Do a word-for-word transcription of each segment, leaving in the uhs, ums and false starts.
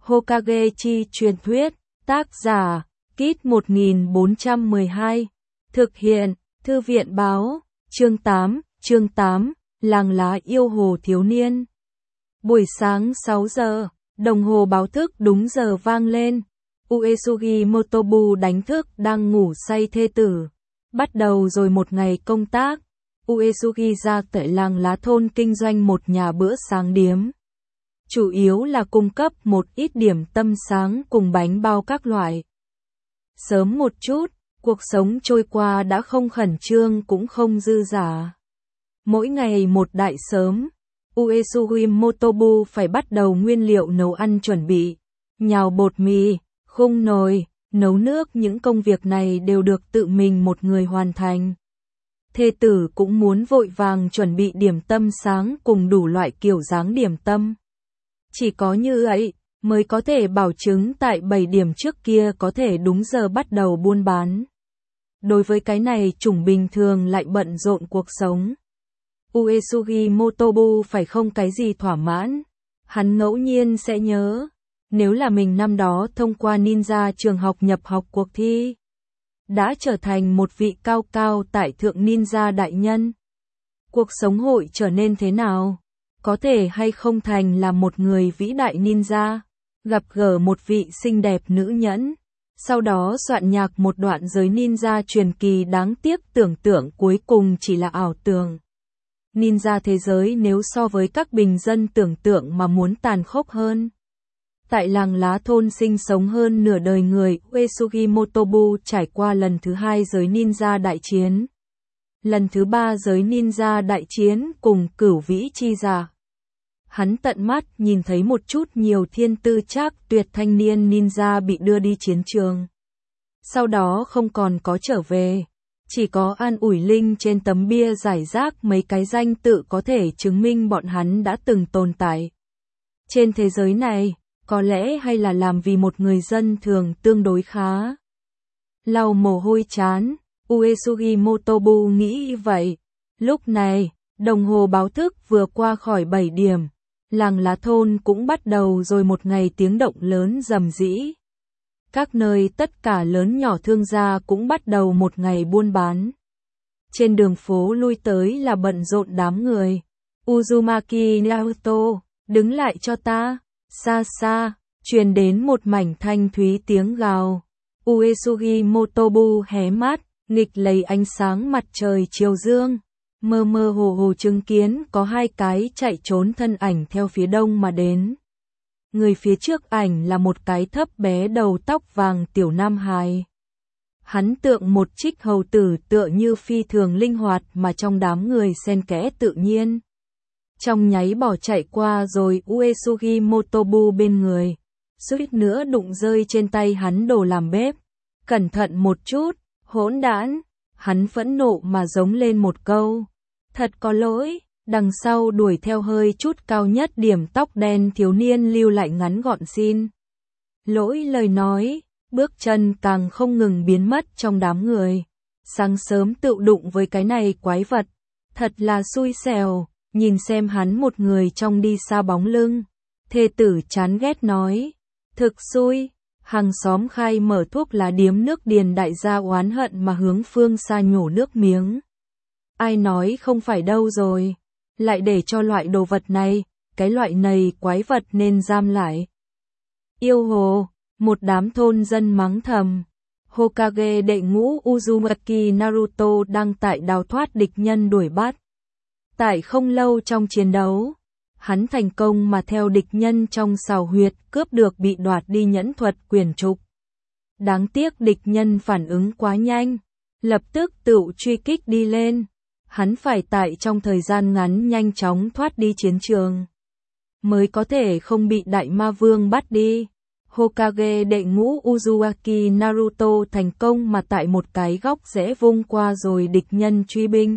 Hokage chi truyền thuyết, tác giả, Kit một nghìn bốn trăm mười hai, thực hiện, Thư viện báo, chương tám, chương tám, Làng lá yêu hồ thiếu niên. Buổi sáng sáu giờ, đồng hồ báo thức đúng giờ vang lên. Uesugi Motobu đánh thức đang ngủ say thê tử. Bắt đầu rồi một ngày công tác. Uesugi ra tại làng lá thôn kinh doanh một nhà bữa sáng điếm. Chủ yếu là cung cấp một ít điểm tâm sáng cùng bánh bao các loại. Sớm một chút, cuộc sống trôi qua đã không khẩn trương cũng không dư dả. Mỗi ngày một đại sớm, Uesugi Motobu phải bắt đầu nguyên liệu nấu ăn chuẩn bị. Nhào bột mì, khung nồi, nấu nước, những công việc này đều được tự mình một người hoàn thành. Thê tử cũng muốn vội vàng chuẩn bị điểm tâm sáng cùng đủ loại kiểu dáng điểm tâm. Chỉ có như vậy mới có thể bảo chứng tại bảy điểm trước kia có thể đúng giờ bắt đầu buôn bán. Đối với cái này chủng bình thường lại bận rộn cuộc sống. Uesugi Motobu phải không cái gì thỏa mãn. Hắn ngẫu nhiên sẽ nhớ, nếu là mình năm đó thông qua ninja trường học nhập học cuộc thi, đã trở thành một vị cao cao tại thượng ninja đại nhân. Cuộc sống hội trở nên thế nào? Có thể hay không thành là một người vĩ đại ninja, gặp gỡ một vị xinh đẹp nữ nhẫn, sau đó soạn nhạc một đoạn giới ninja truyền kỳ, đáng tiếc tưởng tượng cuối cùng chỉ là ảo tưởng. Ninja thế giới nếu so với các bình dân tưởng tượng mà muốn tàn khốc hơn. Tại làng lá thôn sinh sống hơn nửa đời người, Uesugi Motobu trải qua lần thứ hai giới ninja đại chiến. Lần thứ ba giới ninja đại chiến cùng cửu vĩ chi giả. Hắn tận mắt nhìn thấy một chút nhiều thiên tư chắc tuyệt thanh niên ninja bị đưa đi chiến trường. Sau đó không còn có trở về. Chỉ có an ủi linh trên tấm bia giải rác mấy cái danh tự có thể chứng minh bọn hắn đã từng tồn tại. Trên thế giới này, có lẽ hay là làm vì một người dân thường tương đối khá. Lau mồ hôi chán, Uesugi Motobu nghĩ vậy. Lúc này, đồng hồ báo thức vừa qua khỏi bảy điểm. Làng lá thôn cũng bắt đầu rồi một ngày tiếng động lớn rầm rĩ. Các nơi tất cả lớn nhỏ thương gia cũng bắt đầu một ngày buôn bán. Trên đường phố lui tới là bận rộn đám người. Uzumaki Naruto, đứng lại cho ta. Xa xa, truyền đến một mảnh thanh thúy tiếng gào. Uesugi Motobu hé mắt, nghịch lấy ánh sáng mặt trời chiều dương. Mơ mơ hồ hồ chứng kiến có hai cái chạy trốn thân ảnh theo phía đông mà đến. Người phía trước ảnh là một cái thấp bé đầu tóc vàng tiểu nam hài. Hắn tượng một trích hầu tử, tựa như phi thường linh hoạt mà trong đám người xen kẽ tự nhiên. Trong nháy bỏ chạy qua rồi Uesugi Motobu bên người. Suýt nữa đụng rơi trên tay hắn đồ làm bếp. Cẩn thận một chút, hỗn đản. Hắn phẫn nộ mà giống lên một câu. Thật có lỗi. Đằng sau đuổi theo hơi chút cao nhất điểm tóc đen thiếu niên lưu lại ngắn gọn xin lỗi lời nói, bước chân càng không ngừng biến mất trong đám người. Sáng sớm tự đụng với cái này quái vật, thật là xui xẻo, nhìn xem hắn một người trong đi xa bóng lưng. Thê tử chán ghét nói, thực xui. Hàng xóm khai mở thuốc lá điếm nước điền đại gia oán hận mà hướng phương xa nhổ nước miếng. Ai nói không phải đâu rồi. Lại để cho loại đồ vật này, cái loại này quái vật nên giam lại. Yêu hồ, một đám thôn dân mắng thầm. Hokage đệ ngũ Uzumaki Naruto đang tại đào thoát địch nhân đuổi bắt. Tại không lâu trong chiến đấu, hắn thành công mà theo địch nhân trong xào huyệt cướp được bị đoạt đi nhẫn thuật quyển trục. Đáng tiếc địch nhân phản ứng quá nhanh, lập tức tự truy kích đi lên. Hắn phải tại trong thời gian ngắn nhanh chóng thoát đi chiến trường, mới có thể không bị đại ma vương bắt đi. Hokage đệ ngũ Uzumaki Naruto thành công mà tại một cái góc rẽ vung qua rồi địch nhân truy binh.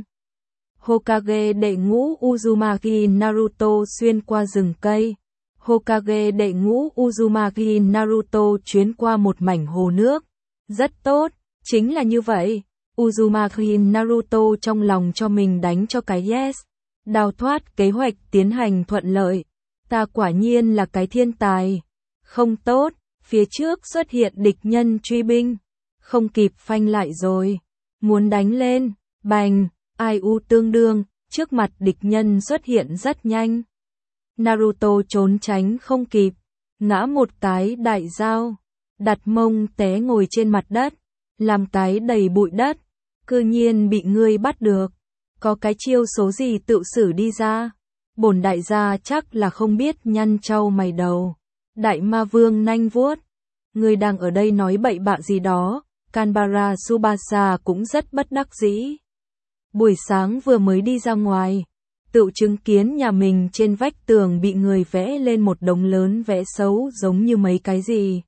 Hokage đệ ngũ Uzumaki Naruto xuyên qua rừng cây. Hokage đệ ngũ Uzumaki Naruto chuyến qua một mảnh hồ nước. Rất tốt, chính là như vậy. Uzumaki Naruto trong lòng cho mình đánh cho cái yes. Đào thoát kế hoạch tiến hành thuận lợi. Ta quả nhiên là cái thiên tài. Không tốt, phía trước xuất hiện địch nhân truy binh. Không kịp phanh lại rồi. Muốn đánh lên, bành, ai u tương đương, trước mặt địch nhân xuất hiện rất nhanh. Naruto trốn tránh không kịp, ngã một cái đại dao, đặt mông té ngồi trên mặt đất, làm cái đầy bụi đất, cư nhiên bị ngươi bắt được. Có cái chiêu số gì tự xử đi ra. Bổn đại gia chắc là không biết nhăn trâu mày đầu. Đại ma vương nanh vuốt. Ngươi đang ở đây nói bậy bạ gì đó. Kanbara Tsubasa cũng rất bất đắc dĩ. Buổi sáng vừa mới đi ra ngoài, tự chứng kiến nhà mình trên vách tường bị người vẽ lên một đống lớn vẽ xấu giống như mấy cái gì.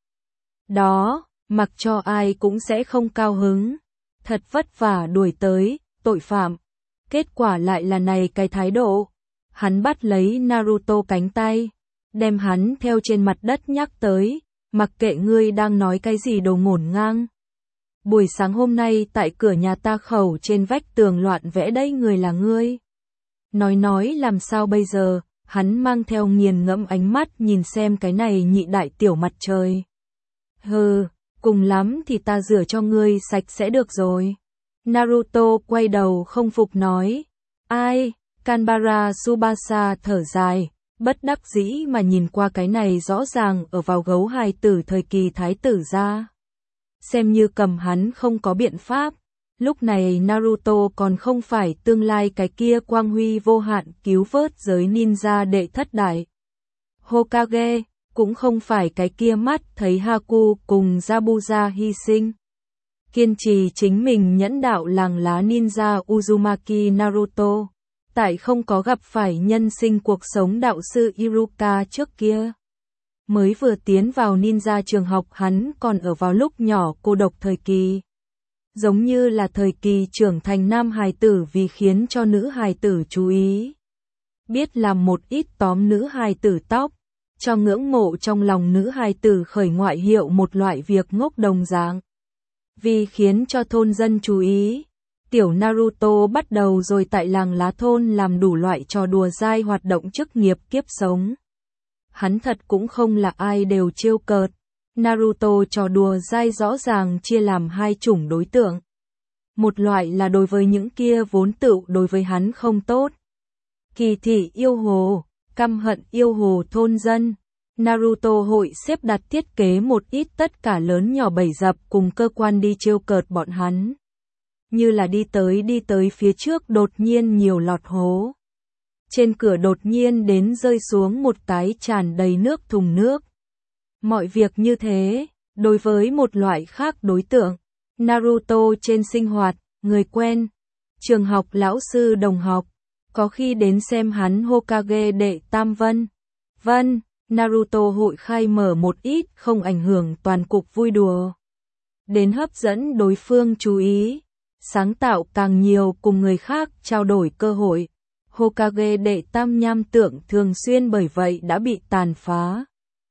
Đó, mặc cho ai cũng sẽ không cao hứng. Thật vất vả đuổi tới, tội phạm. Kết quả lại là này cái thái độ. Hắn bắt lấy Naruto cánh tay, đem hắn theo trên mặt đất nhắc tới, mặc kệ ngươi đang nói cái gì đồ ngổn ngang. Buổi sáng hôm nay tại cửa nhà ta khẩu trên vách tường loạn vẽ đây người là ngươi. Nói nói làm sao bây giờ, hắn mang theo nghiền ngẫm ánh mắt nhìn xem cái này nhị đại tiểu mặt trời. Hừ, cùng lắm thì ta rửa cho ngươi sạch sẽ được rồi. Naruto quay đầu không phục nói. Ai? Kanbara Tsubasa thở dài, bất đắc dĩ mà nhìn qua cái này rõ ràng ở vào gấu hài tử thời kỳ thái tử ra. Xem như cầm hắn không có biện pháp. Lúc này Naruto còn không phải tương lai cái kia quang huy vô hạn cứu vớt giới ninja đệ thất đại Hokage, cũng không phải cái kia mắt thấy Haku cùng Zabuza hy sinh. Kiên trì chính mình nhẫn đạo làng lá ninja Uzumaki Naruto, tại không có gặp phải nhân sinh cuộc sống đạo sư Iruka trước kia. Mới vừa tiến vào ninja trường học hắn còn ở vào lúc nhỏ cô độc thời kỳ. Giống như là thời kỳ trưởng thành nam hài tử vì khiến cho nữ hài tử chú ý. Biết làm một ít tóm nữ hài tử tóc, cho ngưỡng mộ trong lòng nữ hài tử khởi ngoại hiệu một loại việc ngốc đồng dạng. Vì khiến cho thôn dân chú ý, tiểu Naruto bắt đầu rồi tại làng lá thôn làm đủ loại trò đùa dai hoạt động chức nghiệp kiếp sống. Hắn thật cũng không là ai đều trêu cợt. Naruto trò đùa dai rõ ràng chia làm hai chủng đối tượng. Một loại là đối với những kia vốn tự đối với hắn không tốt. Kỳ thị yêu hồ, căm hận yêu hồ thôn dân. Naruto hội xếp đặt thiết kế một ít tất cả lớn nhỏ bẫy dập cùng cơ quan đi trêu cợt bọn hắn. Như là đi tới đi tới phía trước đột nhiên nhiều lọt hố. Trên cửa đột nhiên đến rơi xuống một cái tràn đầy nước thùng nước. Mọi việc như thế, đối với một loại khác đối tượng, Naruto trên sinh hoạt, người quen, trường học lão sư đồng học, có khi đến xem hắn Hokage đệ Tam Vân. Vân, Naruto hội khai mở một ít không ảnh hưởng toàn cục vui đùa. Đến hấp dẫn đối phương chú ý, sáng tạo càng nhiều cùng người khác trao đổi cơ hội. Hokage đệ Tam Nham tượng thường xuyên bởi vậy đã bị tàn phá.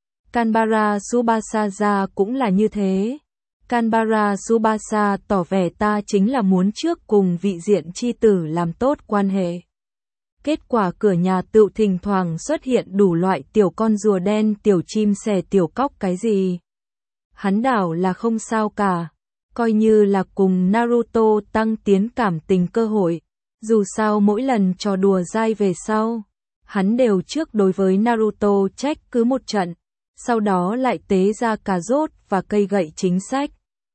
Kanbara Tsubasa ra cũng là như thế. Kanbara Tsubasa tỏ vẻ ta chính là muốn trước cùng vị diện chi tử làm tốt quan hệ. Kết quả cửa nhà tự thỉnh thoảng xuất hiện đủ loại tiểu con rùa đen, tiểu chim sẻ, tiểu cóc cái gì. Hắn đảo là không sao cả, coi như là cùng Naruto tăng tiến cảm tình cơ hội. Dù sao mỗi lần trò đùa dai về sau, hắn đều trước đối với Naruto trách cứ một trận, sau đó lại tế ra cà rốt và cây gậy chính sách.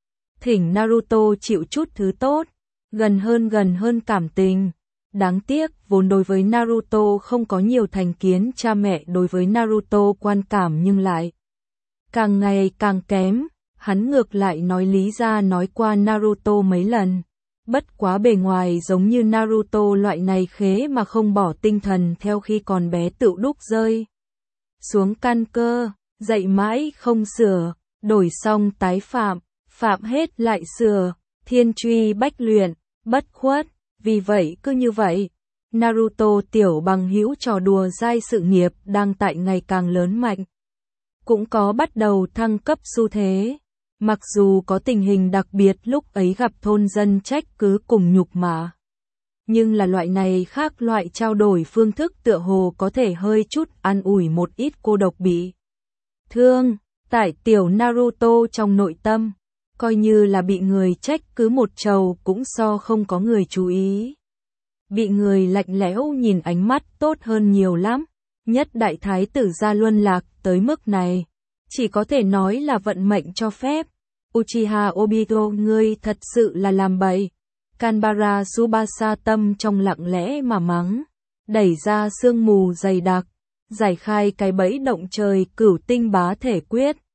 Thỉnh Naruto chịu chút thứ tốt, gần hơn gần hơn cảm tình. Đáng tiếc, vốn đối với Naruto không có nhiều thành kiến, cha mẹ đối với Naruto quan cảm nhưng lại càng ngày càng kém. Hắn ngược lại nói lý ra nói qua Naruto mấy lần. Bất quá bề ngoài giống như Naruto loại này khế mà không bỏ tinh thần theo khi còn bé tự đúc rơi xuống căn cơ, dạy mãi không sửa, đổi xong tái phạm, phạm hết lại sửa, thiên truy bách luyện, bất khuất. Vì vậy cứ như vậy, Naruto tiểu bằng hữu trò đùa dai sự nghiệp đang tại ngày càng lớn mạnh, cũng có bắt đầu thăng cấp xu thế. Mặc dù có tình hình đặc biệt lúc ấy gặp thôn dân trách cứ cùng nhục mạ, nhưng là loại này khác loại trao đổi phương thức tựa hồ có thể hơi chút an ủi một ít cô độc bị thương. Tại tiểu Naruto trong nội tâm, coi như là bị người trách cứ một trầu cũng so không có người chú ý. Bị người lạnh lẽo nhìn ánh mắt tốt hơn nhiều lắm, nhất đại thái tử gia luân lạc tới mức này. Chỉ có thể nói là vận mệnh cho phép. Uchiha Obito, ngươi thật sự là làm bậy. Kanbara Tsubasa tâm trong lặng lẽ mà mắng, đẩy ra sương mù dày đặc, giải khai cái bẫy động trời cửu tinh bá thể quyết.